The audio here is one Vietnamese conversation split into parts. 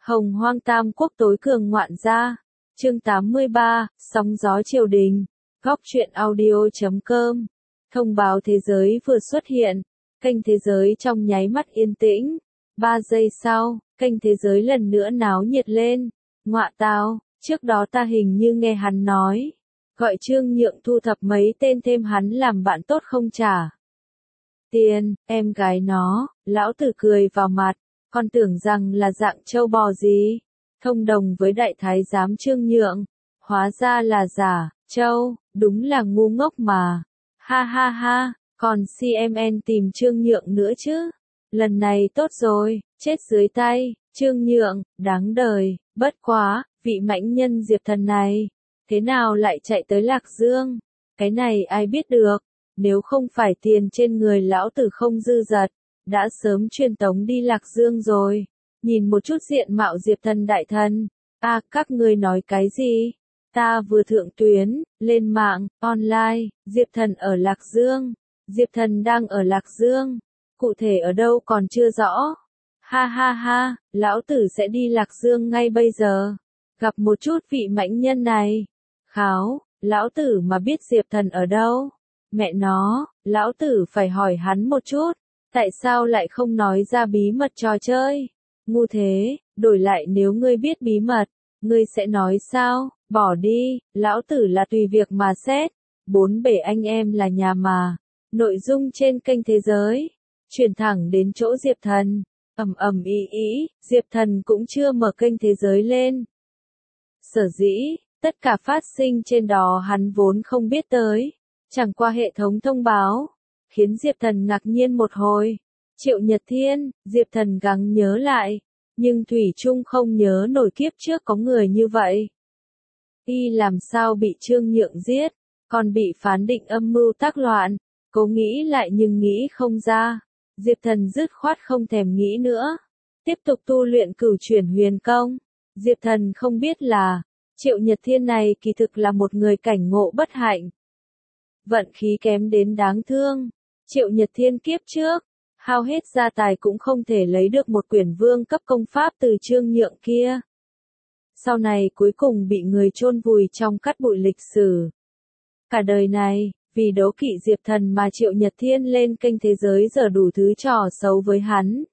Hồng Hoang Tam Quốc tối cường ngoạn gia. Chương 83, sóng gió triều đình. Góc truyện audio.com. Thông báo thế giới vừa xuất hiện. Kênh thế giới trong nháy mắt yên tĩnh. 3 giây sau, kênh thế giới lần nữa náo nhiệt lên. Ngọa tào, trước đó ta hình như nghe hắn nói. Gọi Trương Nhượng thu thập mấy tên thêm hắn làm bạn tốt không trả tiền, em gái nó, lão tử cười vào mặt. Con tưởng rằng là dạng châu bò gì, thông đồng với đại thái giám Trương Nhượng, hóa ra là giả, châu, đúng là ngu ngốc mà, ha ha ha, còn CMN tìm Trương Nhượng nữa chứ, lần này tốt rồi, chết dưới tay, Trương Nhượng, đáng đời, bất quá, vị mãnh nhân Diệp Thần này, thế nào lại chạy tới Lạc Dương, cái này ai biết được, nếu không phải tiền trên người lão tử không dư dật. Đã sớm truyền tống đi Lạc Dương rồi. Nhìn một chút diện mạo Diệp Thần đại thần. Các ngươi nói cái gì? Ta vừa thượng tuyến, lên mạng, online, Diệp Thần ở Lạc Dương. Diệp Thần đang ở Lạc Dương. Cụ thể ở đâu còn chưa rõ. Ha ha ha, lão tử sẽ đi Lạc Dương ngay bây giờ. Gặp một chút vị mãnh nhân này. Kháo, lão tử mà biết Diệp Thần ở đâu. Mẹ nó, lão tử phải hỏi hắn một chút. Tại sao lại không nói ra bí mật trò chơi? Ngu thế, đổi lại nếu ngươi biết bí mật, ngươi sẽ nói sao? Bỏ đi, lão tử là tùy việc mà xét. Bốn bể anh em là nhà mà. Nội dung trên kênh thế giới. Truyền thẳng đến chỗ Diệp Thần. Ý, Diệp Thần cũng chưa mở kênh thế giới lên. Sở dĩ, tất cả phát sinh trên đó hắn vốn không biết tới. Chẳng qua hệ thống thông báo. Khiến Diệp Thần ngạc nhiên một hồi. Triệu Nhật Thiên, Diệp Thần gắng nhớ lại. Nhưng Thủy Trung không nhớ nổi kiếp trước có người như vậy. Y làm sao bị Trương Nhượng giết, còn bị phán định âm mưu tác loạn. Cố nghĩ lại nhưng nghĩ không ra. Diệp Thần dứt khoát không thèm nghĩ nữa. Tiếp tục tu luyện cửu chuyển huyền công. Diệp Thần không biết là, Triệu Nhật Thiên này kỳ thực là một người cảnh ngộ bất hạnh. Vận khí kém đến đáng thương. Triệu Nhật Thiên kiếp trước, hao hết gia tài cũng không thể lấy được một quyển vương cấp công pháp từ Trương Nhượng kia. Sau này cuối cùng bị người chôn vùi trong cát bụi lịch sử. Cả đời này, vì đố kỵ Diệp Thần mà Triệu Nhật Thiên lên kênh thế giới giờ đủ thứ trò xấu với hắn.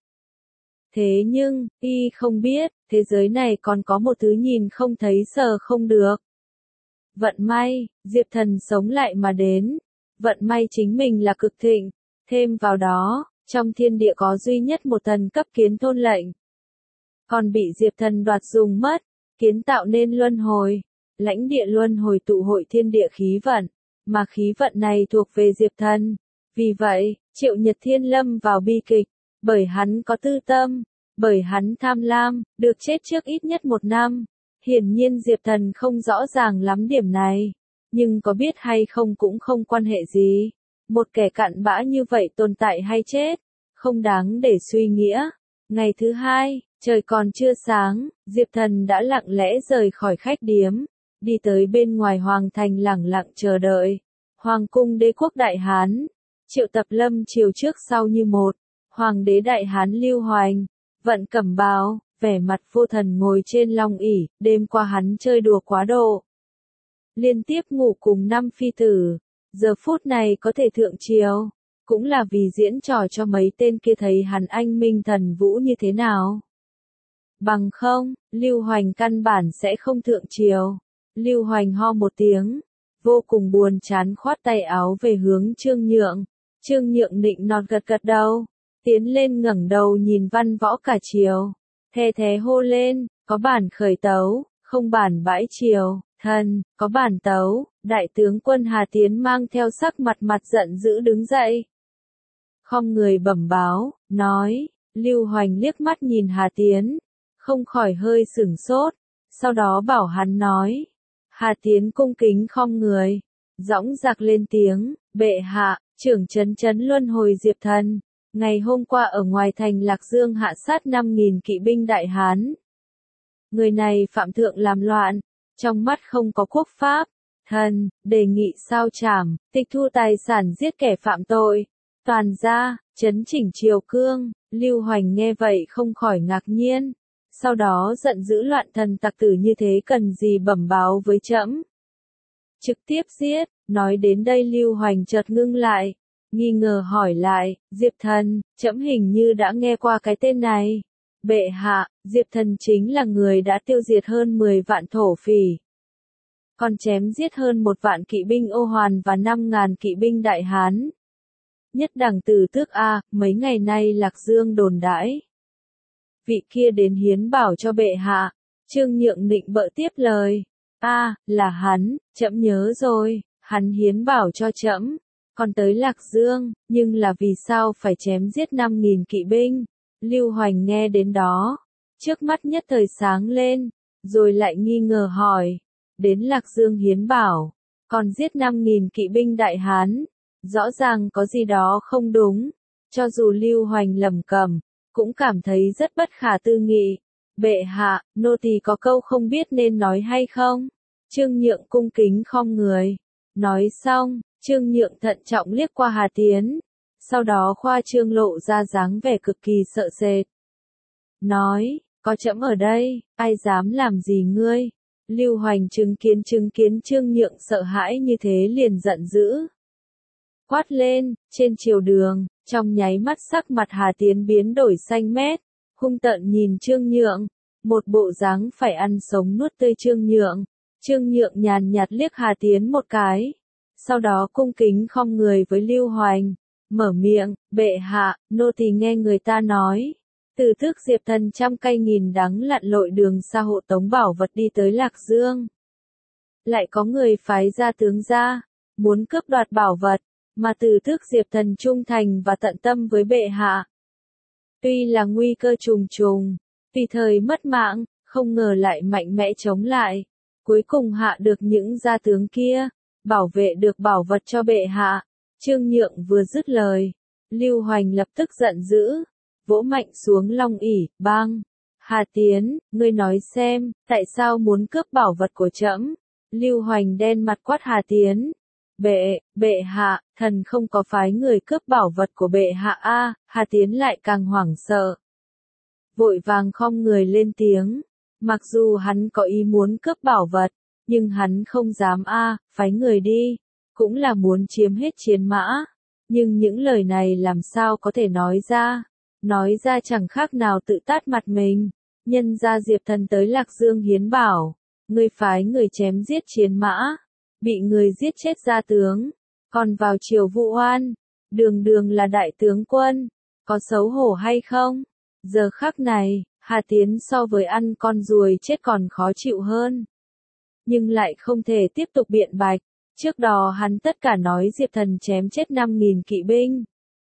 Thế nhưng, y không biết, thế giới này còn có một thứ nhìn không thấy sờ không được. Vận may, Diệp Thần sống lại mà đến. Vận may chính mình là cực thịnh, thêm vào đó, trong thiên địa có duy nhất một thần cấp kiến thôn lệnh. Còn bị Diệp Thần đoạt dùng mất, kiến tạo nên luân hồi, lãnh địa luân hồi tụ hội thiên địa khí vận, mà khí vận này thuộc về Diệp Thần. Vì vậy, Triệu Nhật Thiên lâm vào bi kịch, bởi hắn có tư tâm, bởi hắn tham lam, được chết trước ít nhất 1 năm. Hiển nhiên Diệp Thần không rõ ràng lắm điểm này. Nhưng có biết hay không cũng không quan hệ gì. Một kẻ cặn bã như vậy tồn tại hay chết, không đáng để suy nghĩa. Ngày thứ 2, trời còn chưa sáng, Diệp Thần đã lặng lẽ rời khỏi khách điếm, đi tới bên ngoài hoàng thành lẳng lặng chờ đợi. Hoàng cung đế quốc Đại Hán, triệu tập lâm triều trước sau như một. Hoàng đế Đại Hán Lưu Hoành, vận cẩm bào, vẻ mặt vô thần ngồi trên long ỷ, đêm qua hắn chơi đùa quá độ. Liên tiếp ngủ cùng 5 phi tử, giờ phút này có thể thượng triều, cũng là vì diễn trò cho mấy tên kia thấy hắn anh minh thần vũ như thế nào. Bằng không, Lưu Hoành căn bản sẽ không thượng triều. Lưu Hoành ho một tiếng, vô cùng buồn chán khoát tay áo về hướng Trương Nhượng. Trương Nhượng nịnh nọt gật gật đầu, tiến lên ngẩng đầu nhìn văn võ cả triều, the thé hô lên, có bản khởi tấu, không bản bãi triều. Thần, có bản tấu, đại tướng quân Hà Tiến mang theo sắc mặt giận dữ đứng dậy. Khom người bẩm báo, nói, Lưu Hoành liếc mắt nhìn Hà Tiến, không khỏi hơi sửng sốt, sau đó bảo hắn nói. Hà Tiến cung kính khom người, dõng dạc lên tiếng, bệ hạ, trưởng trấn luân hồi Diệp Thần, ngày hôm qua ở ngoài thành Lạc Dương hạ sát 5.000 kỵ binh Đại Hán. Người này phạm thượng làm loạn. Trong mắt không có quốc pháp, thần, đề nghị sao trảm, tịch thu tài sản giết kẻ phạm tội, toàn ra, chấn chỉnh triều cương. Lưu Hoành nghe vậy không khỏi ngạc nhiên, sau đó giận dữ loạn thần tặc tử như thế cần gì bẩm báo với trẫm. Trực tiếp giết, nói đến đây Lưu Hoành chợt ngưng lại, nghi ngờ hỏi lại, Diệp Thần, trẫm hình như đã nghe qua cái tên này. Bệ hạ, Diệp Thần chính là người đã tiêu diệt hơn 10 vạn thổ phỉ. Còn chém giết hơn 1 vạn kỵ binh Ô Hoàn và 5.000 kỵ binh Đại Hán. Nhất đẳng tử tước A, mấy ngày nay Lạc Dương đồn đãi. Vị kia đến hiến bảo cho bệ hạ, Trương Nhượng nịnh bợ tiếp lời. A, là hắn, trẫm nhớ rồi, hắn hiến bảo cho trẫm, còn tới Lạc Dương, nhưng là vì sao phải chém giết 5.000 kỵ binh? Lưu Hoành nghe đến đó, trước mắt nhất thời sáng lên, rồi lại nghi ngờ hỏi, đến Lạc Dương hiến bảo, còn giết 5.000 kỵ binh Đại Hán, rõ ràng có gì đó không đúng, cho dù Lưu Hoành lẩm cẩm, cũng cảm thấy rất bất khả tư nghị. Bệ hạ, nô tỳ có câu không biết nên nói hay không? Trương Nhượng cung kính khom người. Nói xong, Trương Nhượng thận trọng liếc qua Hà Tiến. Sau đó khoa trương lộ ra dáng vẻ cực kỳ sợ sệt. Nói, có trẫm ở đây, ai dám làm gì ngươi? Lưu Hoành chứng kiến Trương Nhượng sợ hãi như thế liền giận dữ. Quát lên, trên triều đường, trong nháy mắt sắc mặt Hà Tiến biến đổi xanh mét, hung tợn nhìn Trương Nhượng, một bộ dáng phải ăn sống nuốt tươi Trương Nhượng. Trương Nhượng nhàn nhạt liếc Hà Tiến một cái, sau đó cung kính khom người với Lưu Hoành, mở miệng, bệ hạ, nô tỳ nghe người ta nói, từ tước Diệp Thần trăm cây nghìn đắng lặn lội đường xa hộ tống bảo vật đi tới Lạc Dương. Lại có người phái ra tướng ra, muốn cướp đoạt bảo vật, mà từ tước Diệp Thần trung thành và tận tâm với bệ hạ. Tuy là nguy cơ trùng trùng, tùy thời mất mạng, không ngờ lại mạnh mẽ chống lại, cuối cùng hạ được những gia tướng kia, bảo vệ được bảo vật cho bệ hạ. Trương Nhượng vừa dứt lời, Lưu Hoành lập tức giận dữ, vỗ mạnh xuống long ỷ, bang. Hà Tiến, ngươi nói xem, tại sao muốn cướp bảo vật của trẫm? Lưu Hoành đen mặt quát Hà Tiến. Bệ hạ, thần không có phái người cướp bảo vật của bệ hạ a. Hà Tiến lại càng hoảng sợ. Vội vàng khom người lên tiếng, mặc dù hắn có ý muốn cướp bảo vật, nhưng hắn không dám phái người đi, cũng là muốn chiếm hết chiến mã. Nhưng những lời này làm sao có thể nói ra chẳng khác nào tự tát mặt mình. Nhân ra Diệp Thần tới Lạc Dương hiến bảo, ngươi phái người chém giết chiến mã, bị người giết chết gia tướng, còn vào triều vụ oan, đường đường là đại tướng quân, có xấu hổ hay không? Giờ khắc này, Hà Tiến so với ăn con ruồi chết còn khó chịu hơn. Nhưng lại không thể tiếp tục biện bạch, trước đó hắn tất cả nói Diệp Thần chém chết 5.000 kỵ binh.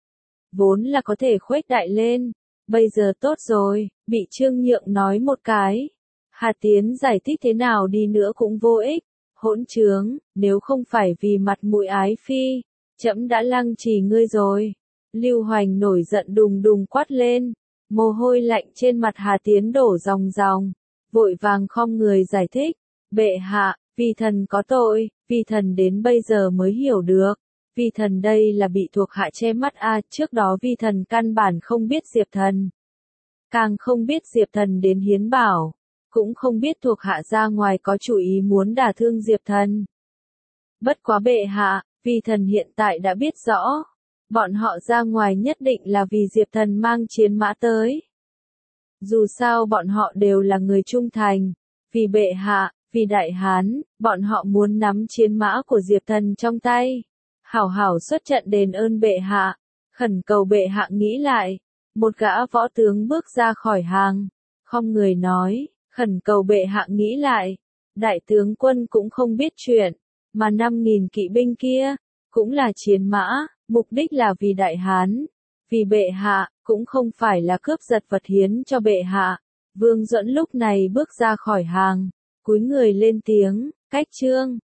Vốn là có thể khuếch đại lên, bây giờ tốt rồi, bị Trương Nhượng nói một cái. Hà Tiến giải thích thế nào đi nữa cũng vô ích, hỗn trướng, nếu không phải vì mặt mũi ái phi, trẫm đã lăng trì ngươi rồi. Lưu Hoành nổi giận đùng đùng quát lên, mồ hôi lạnh trên mặt Hà Tiến đổ ròng ròng, vội vàng khom người giải thích, bệ hạ, vi thần có tội, vi thần đến bây giờ mới hiểu được, vi thần đây là bị thuộc hạ che mắt trước đó vi thần căn bản không biết Diệp Thần. Càng không biết Diệp Thần đến hiến bảo, cũng không biết thuộc hạ ra ngoài có chủ ý muốn đả thương Diệp Thần. Bất quá bệ hạ, vi thần hiện tại đã biết rõ, bọn họ ra ngoài nhất định là vì Diệp Thần mang chiến mã tới. Dù sao bọn họ đều là người trung thành, vì bệ hạ, vì Đại Hán, bọn họ muốn nắm chiến mã của Diệp Thần trong tay, hảo hảo xuất trận đền ơn bệ hạ, khẩn cầu bệ hạ nghĩ lại. Một gã võ tướng bước ra khỏi hàng, khom người nói, khẩn cầu bệ hạ nghĩ lại, đại tướng quân cũng không biết chuyện, mà 5.000 kỵ binh kia, cũng là chiến mã, mục đích là vì Đại Hán, vì bệ hạ, cũng không phải là cướp giật vật hiến cho bệ hạ. Vương Duẫn lúc này bước ra khỏi hàng, cúi người lên tiếng, cách trương.